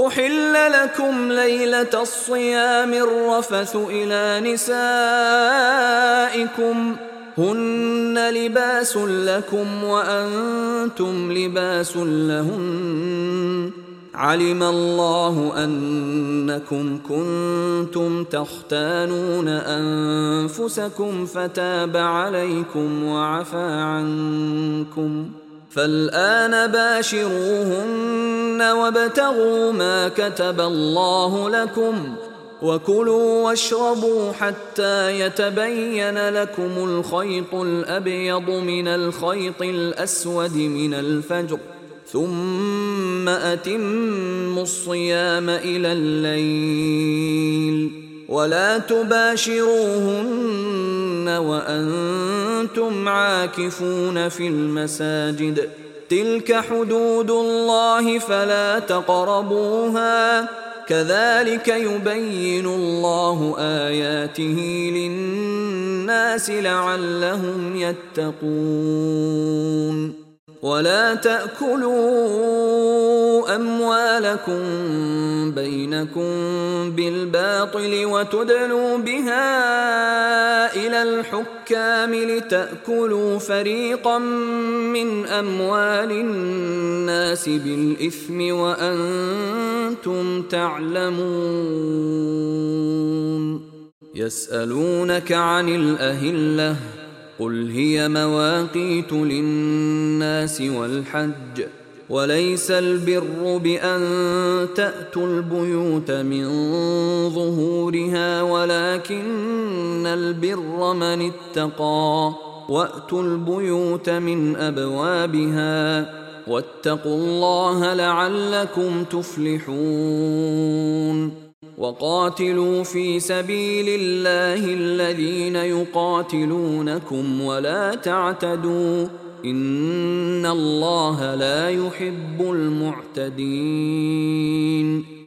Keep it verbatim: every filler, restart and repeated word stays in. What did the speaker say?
أحل لكم ليلة الصيام الرفث إلى نسائكم هن لباس لكم وأنتم لباس لهن علم الله أنكم كنتم تختانون أنفسكم فتاب عليكم وعفى عنكم فالآن باشروهن وابتغوا ما كتب الله لكم وكلوا واشربوا حتى يتبين لكم الخيط الأبيض من الخيط الأسود من الفجر ثم أتموا الصيام إلى الليل ولا تباشروهن وأنتم عاكفون في المساجد تلك حدود الله فلا تقربوها كذلك يبين الله آياته للناس لعلهم يتقون ولا تأكلوا أموالكم بينكم بالباطل وتدلوا بها إلى الحكام لتأكلوا فريقا من أموال الناس بالإثم وأنتم تعلمون يسألونك عن الأهلة قل هي مواقيت للناس والحج وليس البر بأن تأتوا البيوت من ظهورها ولكن البر من اتقى وأتوا البيوت من أبوابها واتقوا الله لعلكم تفلحون وقاتلوا في سبيل الله الذين يقاتلونكم ولا تعتدوا إن الله لا يحب المعتدين